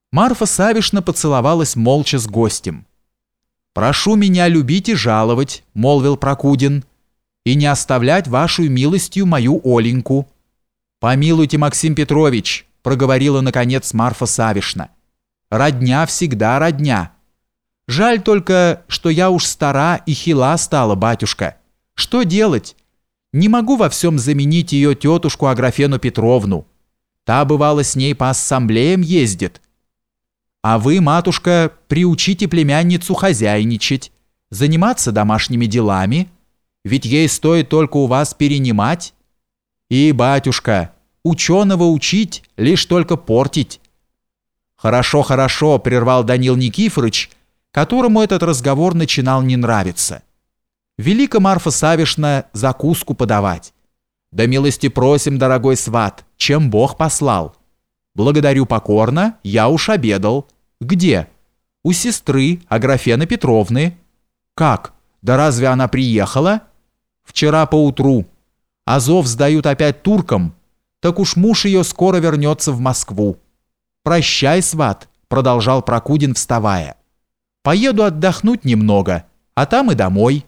Марфа Савишна поцеловалась молча с гостем. «Прошу меня любить и жаловать», — молвил Прокудин, «и не оставлять вашей милостью мою Оленьку». «Помилуйте, Максим Петрович», — проговорила наконец Марфа Савишна. «Родня всегда родня. Жаль только, что я уж стара и хила стала, батюшка. Что делать? Не могу во всем заменить ее тетушку Аграфену Петровну. Та, бывало, с ней по ассамблеям ездит. А вы, матушка, приучите племянницу хозяйничать, заниматься домашними делами, ведь ей стоит только у вас перенимать. И, батюшка, ученого учить, лишь только портить». «Хорошо, хорошо», — прервал Данил Никифорович, которому этот разговор начинал не нравиться. «Велика Марфа Савишна закуску подавать. Да милости просим, дорогой сват, чем Бог послал. Благодарю покорно, я уж обедал. Где? У сестры Аграфены Петровны. Как? Да разве она приехала? Вчера поутру. Азов сдают опять туркам. Так уж муж ее скоро вернется в Москву. Прощай, сват, продолжал Прокудин, вставая. Поеду отдохнуть немного, а там и домой.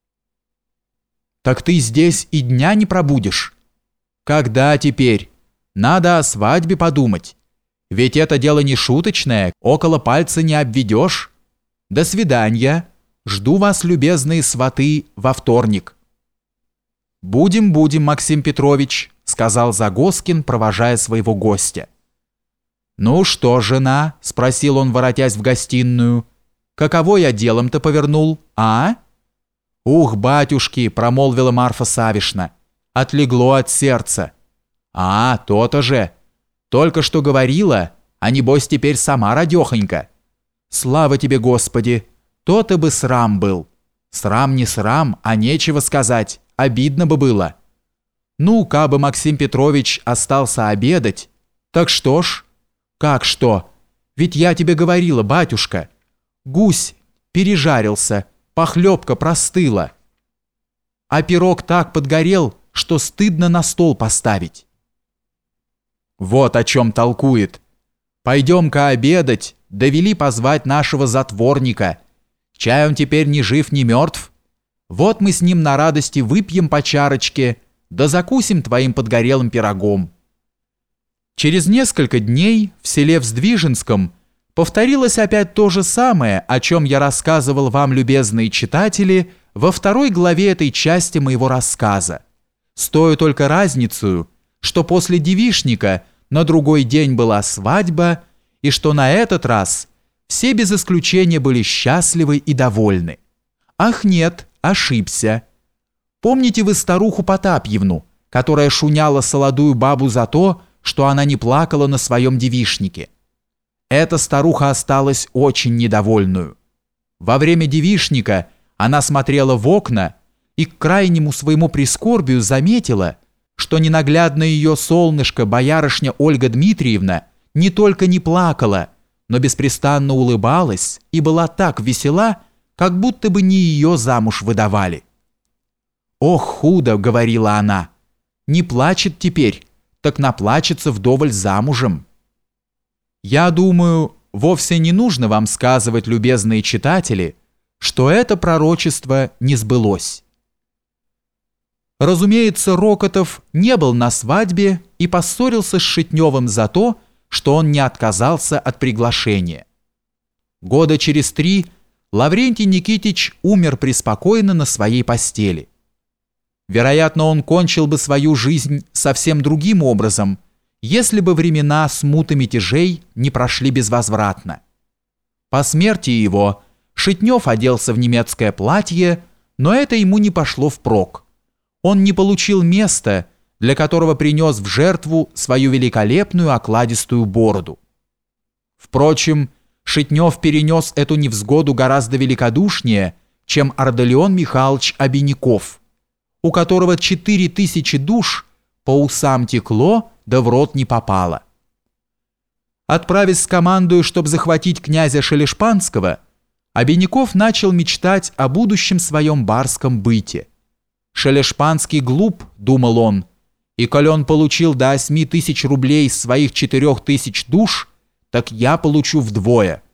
Так ты здесь и дня не пробудешь. Когда теперь? Надо о свадьбе подумать. Ведь это дело не шуточное, около пальца не обведешь. До свидания. Жду вас, любезные сваты, во вторник. Будем, Максим Петрович, сказал Загоскин, провожая своего гостя. Ну что, жена, спросил он, воротясь в гостиную. Каково я делом-то повернул, а? Ух, батюшки, промолвила Марфа Савишна, отлегло от сердца. А, то-то же. Только что говорила, а небось теперь сама радехонька. Слава тебе, Господи, то-то бы срам был. Срам не срам, а нечего сказать, обидно бы было. Ну, кабы Максим Петрович остался обедать, так что ж? Как что? Ведь я тебе говорила, батюшка, гусь пережарился, похлебка простыла. А пирог так подгорел, что стыдно на стол поставить. Вот о чем толкует. Пойдем-ка обедать, довели позвать нашего затворника. Чай он теперь ни жив, ни мертв. Вот мы с ним на радости выпьем по чарочке, да закусим твоим подгорелым пирогом. Через несколько дней в селе Вздвиженском повторилось опять то же самое, о чем я рассказывал вам, любезные читатели, во второй главе этой части моего рассказа. С той только разницей, что после девичника на другой день была свадьба, и что на этот раз все без исключения были счастливы и довольны. Ах нет, ошибся. Помните вы старуху Потапьевну, которая шуняла солодую бабу за то, что она не плакала на своем девичнике? Эта старуха осталась очень недовольную. Во время девичника она смотрела в окна и к крайнему своему прискорбию заметила, что ненаглядное ее солнышко, боярышня Ольга Дмитриевна, не только не плакала, но беспрестанно улыбалась и была так весела, как будто бы не ее замуж выдавали. «Ох, худо», — говорила она, — «не плачет теперь, так наплачется вдоволь замужем». Я думаю, вовсе не нужно вам сказывать, любезные читатели, что это пророчество не сбылось. Разумеется, Рокотов не был на свадьбе и поссорился с Шитневым за то, что он не отказался от приглашения. Года через 3 Лаврентий Никитич умер преспокойно на своей постели. Вероятно, он кончил бы свою жизнь совсем другим образом, если бы времена смуты мятежей не прошли безвозвратно. По смерти его Шитнев оделся в немецкое платье, но это ему не пошло впрок. Он не получил места, для которого принес в жертву свою великолепную окладистую бороду. Впрочем, Шитнев перенес эту невзгоду гораздо великодушнее, чем Ардалион Михайлович Обиняков, у которого 4000 душ по усам текло, да в рот не попало. Отправясь с командой, чтобы захватить князя Шелешпанского, Обиняков начал мечтать о будущем своем барском быте. Шелешпанский глуп, думал он, и коль он получил до 8000 рублей из своих 4000 душ, так я получу вдвое.